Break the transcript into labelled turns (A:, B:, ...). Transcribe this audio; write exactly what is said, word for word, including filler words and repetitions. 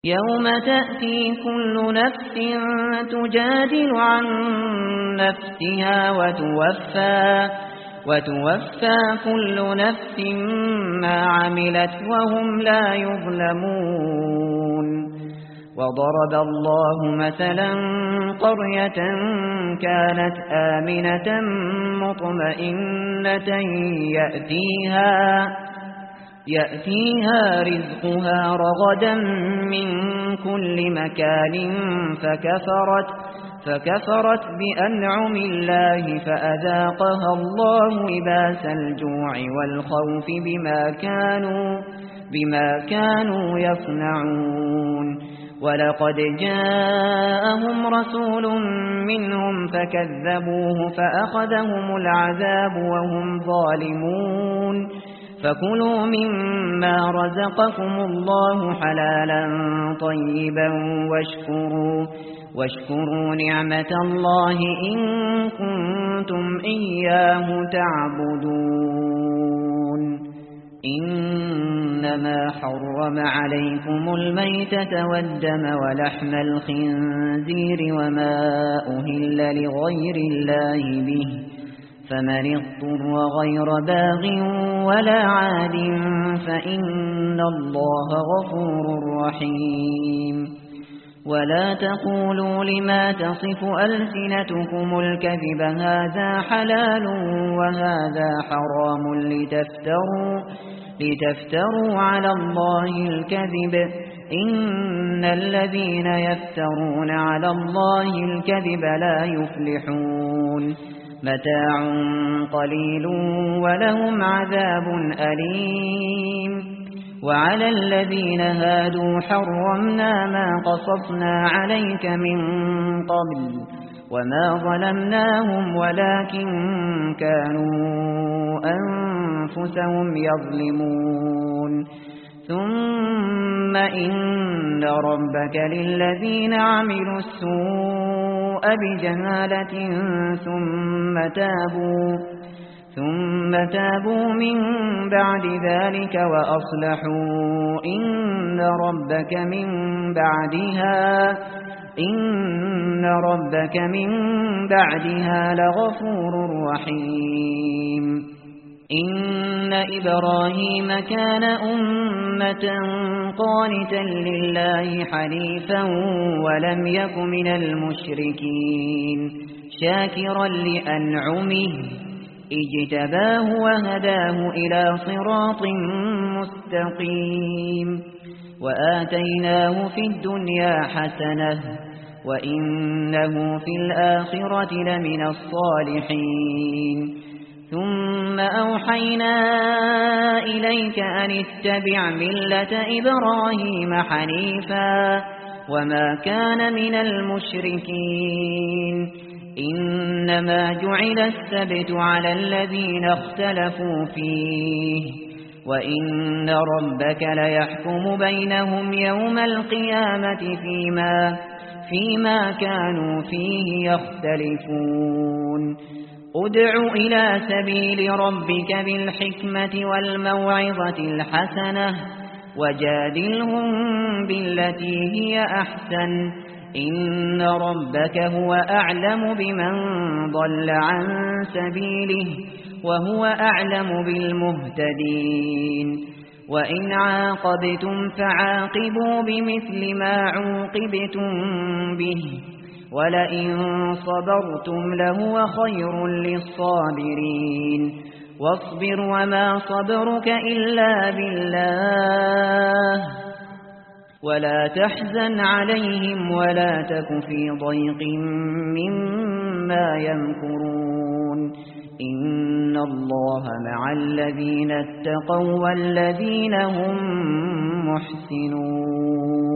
A: يوم تأتي كل نفس تجادل عن نفسها وتوفى وتوفى كل نفس ما عملت وهم لا يظلمون وضرب الله مثلا قرية كانت آمنة مطمئنة يأتيها يأتيها رزقها رغدا من كل مكان فكفرت فكفرت بأنعم الله فأذاقها الله لباس الجوع والخوف بما كانوا بما كانوا يصنعون ولقد جاءهم رسول منهم فكذبوه فأخذهم العذاب وهم ظالمون فكلوا مما رزقكم الله حلالا طيبا واشكروا واشكروا نعمة الله إن كنتم إياه تعبدون إنما حرم عليكم الميتة والدم ولحم الخنزير وما أهل لغير الله به فمن اضطر غير باغ ولا عاد فإن الله غفور رحيم ولا تقولوا لما تصف ألسنتكم الكذب هذا حلال وهذا حرام لتفتروا لتفتروا على الله الكذب إن الذين يفترون على الله الكذب لا يفلحون متاع قليل ولهم عذاب أليم وعلى الذين هادوا حرمنا ما قصصنا عليك من قبل وما ظلمناهم ولكن كانوا أنفسهم يظلمون ثم إن ربك للذين عملوا السوء بجهالة ثم تابوا ثم تابوا من بعد ذلك وأصلحوا إن ربك من بعدها إن ربك من بعدها لغفور رحيم إن إبراهيم كان أمة قانتا لله حنيفا ولم يك من المشركين شاكرا لأنعمه اجتباه وهداه إلى صراط مستقيم وآتيناه في الدنيا حسنة وإنه في الآخرة لمن الصالحين ثم أوحينا إليك أن اتبع ملة إبراهيم حنيفا وما كان من المشركين إنما جعل السبت على الذين اختلفوا فيه وإن ربك ليحكم بينهم يوم القيامة فيما, فيما كانوا فيه يختلفون ادع إلى سبيل ربك بالحكمة والموعظة الحسنة وجادلهم بالتي هي أحسن إن ربك هو أعلم بمن ضل عن سبيله وهو أعلم بالمهتدين وإن عاقبتم فعاقبوا بمثل ما عوقبتم به ولئن صبرتم لهو خير للصابرين واصبر وما صبرك إلا بالله ولا تحزن عليهم ولا تك في ضيق مما يمكرون إن الله مع الذين اتقوا والذين هم محسنون